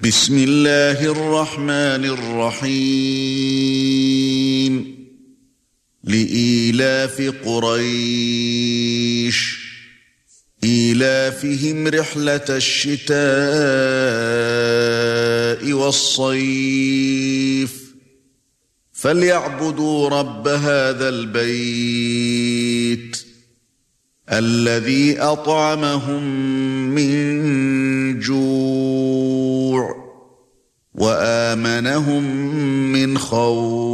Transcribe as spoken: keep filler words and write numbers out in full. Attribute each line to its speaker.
Speaker 1: بسم الله الرحمن الرحيم لإيلاف قريش إيلافهم رحلة الشتاء والصيف فليعبدوا رب هذا البيت الذي أطعمهم من جوع وآمنهم من خوف.